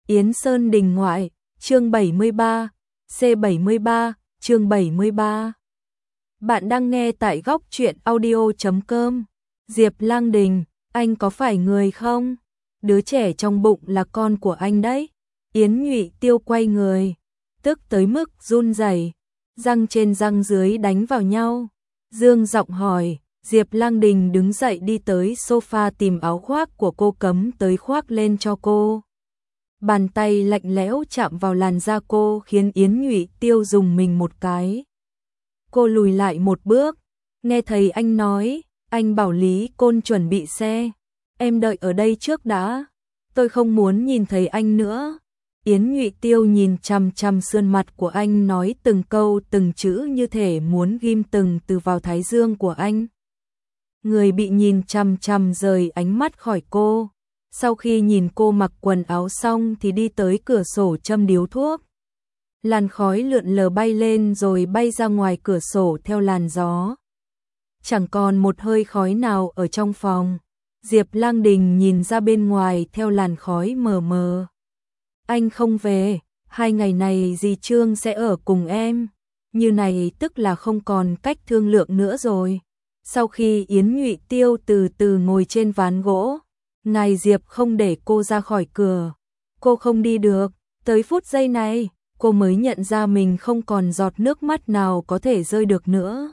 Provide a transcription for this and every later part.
Yến Sơn Đình ngoại, chương 73, C73, chương 73. Bạn đang nghe tại góc truyện audio.com. Diệp Lang Đình, anh có phải người không? Đứa trẻ trong bụng là con của anh đấy. Yến Nhụy Tiêu quay người, tức tới mức run rẩy, răng trên răng dưới đánh vào nhau. Dương giọng hỏi, Diệp Lang Đình đứng dậy đi tới sofa tìm áo khoác của cô cấm tới khoác lên cho cô. Bàn tay lạnh lẽo chạm vào làn da cô khiến Yến Nhụy Tiêu rùng mình một cái. Cô lùi lại một bước, nghe thấy anh nói, anh bảo Lý Côn chuẩn bị xe. Em đợi ở đây trước đã, tôi không muốn nhìn thấy anh nữa. Yến Nhụy Tiêu nhìn chằm chằm sườn mặt của anh nói từng câu từng chữ như thể muốn ghim từng từ vào thái dương của anh. Người bị nhìn chằm chằm rời ánh mắt khỏi cô. Sau khi nhìn cô mặc quần áo xong thì đi tới cửa sổ châm điếu thuốc. Làn khói lượn lờ bay lên rồi bay ra ngoài cửa sổ theo làn gió. Chẳng còn một hơi khói nào ở trong phòng. Diệp Lang Đình nhìn ra bên ngoài theo làn khói mờ mờ. Anh không về, 2 ngày này dì Trương sẽ ở cùng em. Như này tức là không còn cách thương lượng nữa rồi. Sau khi Yến Nhụy Tiêu từ từ ngồi trên ván gỗ, ngài Diệp không để cô ra khỏi cửa. Cô không đi được, tới phút giây này, cô mới nhận ra mình không còn giọt nước mắt nào có thể rơi được nữa.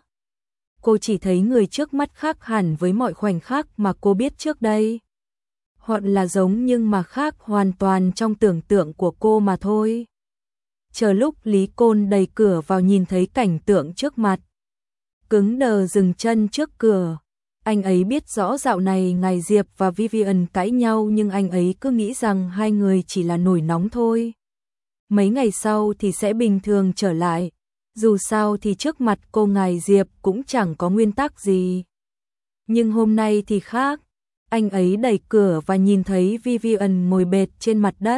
Cô chỉ thấy người trước mắt khác hẳn với mọi khoảnh khắc mà cô biết trước đây. Hoặc là giống nhưng mà khác hoàn toàn trong tưởng tượng của cô mà thôi. Chờ lúc Lý Côn đẩy cửa vào nhìn thấy cảnh tượng trước mặt, cứng đờ dừng chân trước cửa. Anh ấy biết rõ dạo này ngài Diệp và Vivian cãi nhau nhưng anh ấy cứ nghĩ rằng hai người chỉ là nổi nóng thôi. Mấy ngày sau thì sẽ bình thường trở lại. Dù sao thì trước mặt cô ngài Diệp cũng chẳng có nguyên tắc gì. Nhưng hôm nay thì khác. Anh ấy đẩy cửa và nhìn thấy Vivian ngồi bệt trên mặt đất.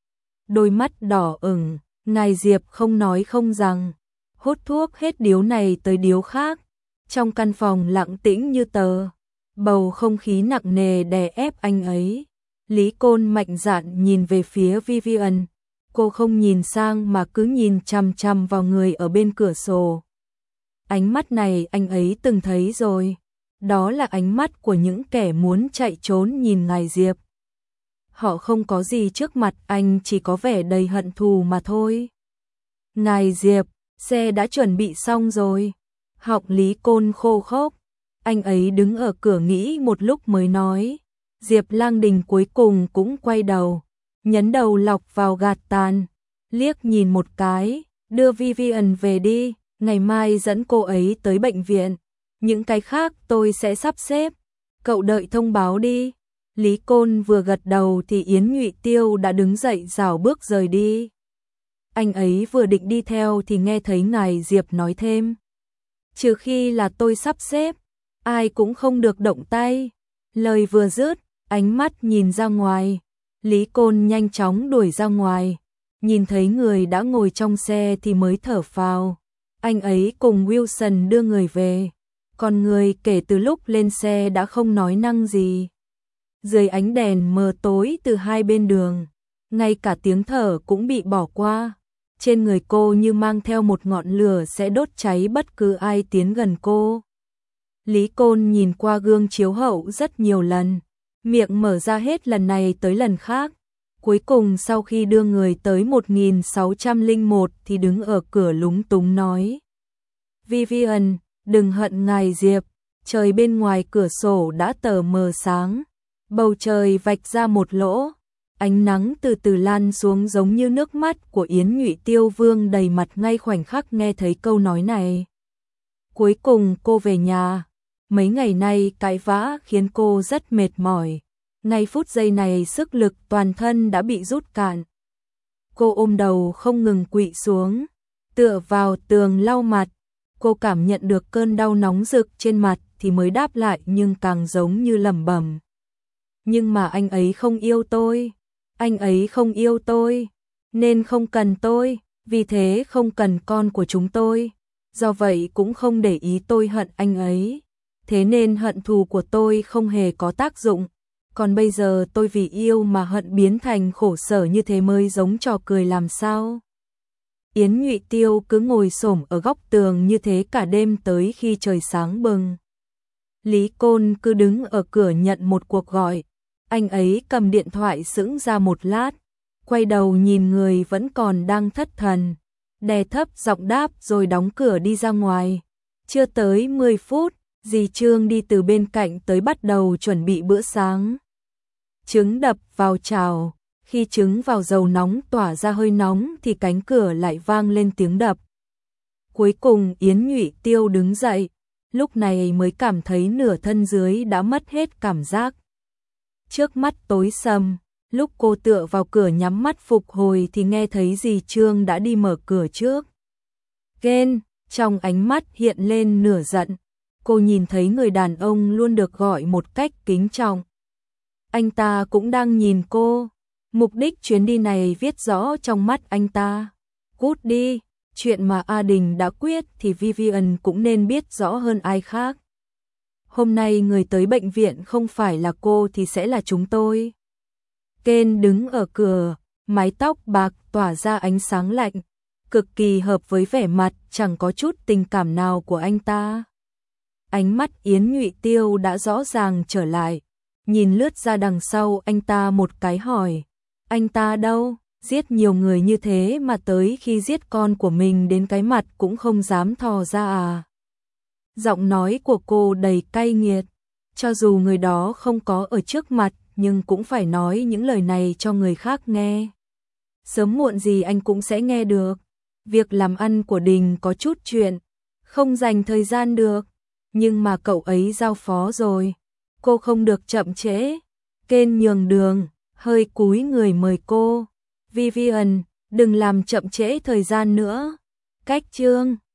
Đôi mắt đỏ ửng, ngài Diệp không nói không rằng, hút thuốc hết điếu này tới điếu khác. Trong căn phòng lặng tĩnh như tờ, bầu không khí nặng nề đè ép anh ấy. Lý Côn mạnh dạn nhìn về phía Vivian. Cô không nhìn sang mà cứ nhìn chằm chằm vào người ở bên cửa sổ. Ánh mắt này anh ấy từng thấy rồi. Đó là ánh mắt của những kẻ muốn chạy trốn nhìn ngài Diệp. Họ không có gì trước mặt anh, chỉ có vẻ đầy hận thù mà thôi. Ngài Diệp, xe đã chuẩn bị xong rồi. Họng Lý Côn khô khốc. Anh ấy đứng ở cửa nghĩ một lúc mới nói. Diệp Lang Đình cuối cùng cũng quay đầu, nhấn đầu lọc vào gạt tàn, liếc nhìn một cái, đưa Vivian về đi, ngày mai dẫn cô ấy tới bệnh viện. Những cái khác tôi sẽ sắp xếp, cậu đợi thông báo đi. Lý Côn vừa gật đầu thì Yến Nhụy Tiêu đã đứng dậy rảo bước rời đi. Anh ấy vừa định đi theo thì nghe thấy ngài Diệp nói thêm. Trừ khi là tôi sắp xếp, ai cũng không được động tay. Lời vừa dứt, ánh mắt nhìn ra ngoài. Lý Côn nhanh chóng đuổi ra ngoài. Nhìn thấy người đã ngồi trong xe thì mới thở phào. Anh ấy cùng Wilson đưa người về. Còn người kể từ lúc lên xe đã không nói năng gì. Dưới ánh đèn mờ tối từ hai bên đường, ngay cả tiếng thở cũng bị bỏ qua. Trên người cô như mang theo một ngọn lửa sẽ đốt cháy bất cứ ai tiến gần cô. Lý Côn nhìn qua gương chiếu hậu rất nhiều lần, miệng mở ra hết lần này tới lần khác. Cuối cùng sau khi đưa người tới 1601 thì đứng ở cửa lúng túng nói. Vivian, đừng hận ngài Diệp. Trời bên ngoài cửa sổ đã tờ mờ sáng. Bầu trời vạch ra một lỗ. Ánh nắng từ từ lan xuống giống như nước mắt của Yến Nhụy Tiêu vương đầy mặt ngay khoảnh khắc nghe thấy câu nói này. Cuối cùng cô về nhà. Mấy ngày nay cãi vã khiến cô rất mệt mỏi. Ngay phút giây này sức lực toàn thân đã bị rút cạn. Cô ôm đầu không ngừng quỵ xuống, tựa vào tường lau mặt. Cô cảm nhận được cơn đau nóng rực trên mặt thì mới đáp lại nhưng càng giống như lẩm bẩm. Nhưng mà anh ấy không yêu tôi. Anh ấy không yêu tôi, nên không cần tôi, vì thế không cần con của chúng tôi. Do vậy cũng không để ý tôi hận anh ấy. Thế nên hận thù của tôi không hề có tác dụng. còn bây giờ tôi vì yêu mà hận biến thành khổ sở như thế mới giống trò cười làm sao? Yến Nhụy Tiêu cứ ngồi xổm ở góc tường như thế cả đêm tới khi trời sáng bừng. Lý Côn cứ đứng ở cửa nhận một cuộc gọi. Anh ấy cầm điện thoại sững ra một lát, quay đầu nhìn người vẫn còn đang thất thần, đè thấp giọng đáp rồi đóng cửa đi ra ngoài. Chưa tới 10 phút, dì Trương đi từ bên cạnh tới bắt đầu chuẩn bị bữa sáng. Trứng đập vào chảo, khi trứng vào dầu nóng tỏa ra hơi nóng thì cánh cửa lại vang lên tiếng đập. Cuối cùng Yến Nhụy Tiêu đứng dậy, lúc này mới cảm thấy nửa thân dưới đã mất hết cảm giác. Trước mắt tối sầm, lúc cô tựa vào cửa nhắm mắt phục hồi thì nghe thấy dì Trương đã đi mở cửa trước. Ghen, trong ánh mắt hiện lên nửa giận, cô nhìn thấy người đàn ông luôn được gọi một cách kính trọng. Anh ta cũng đang nhìn cô, mục đích chuyến đi này viết rõ trong mắt anh ta. Cút đi, chuyện mà A Đình đã quyết thì Vivian cũng nên biết rõ hơn ai khác. Hôm nay người tới bệnh viện không phải là cô thì sẽ là chúng tôi. Ken đứng ở cửa, mái tóc bạc tỏa ra ánh sáng lạnh, cực kỳ hợp với vẻ mặt chẳng có chút tình cảm nào của anh ta. Ánh mắt Yến Nhụy Tiêu đã rõ ràng trở lại, nhìn lướt ra đằng sau anh ta một cái hỏi, anh ta đâu, giết nhiều người như thế mà tới khi giết con của mình đến cái mặt cũng không dám thò ra à. Giọng nói của cô đầy cay nghiệt, cho dù người đó không có ở trước mặt nhưng cũng phải nói những lời này cho người khác nghe. Sớm muộn gì anh cũng sẽ nghe được. Việc làm ăn của Đình có chút chuyện, không dành thời gian được, nhưng mà cậu ấy giao phó rồi, cô không được chậm trễ. Ken nhường đường, hơi cúi người mời cô. Vivian, đừng làm chậm trễ thời gian nữa. Cách Trương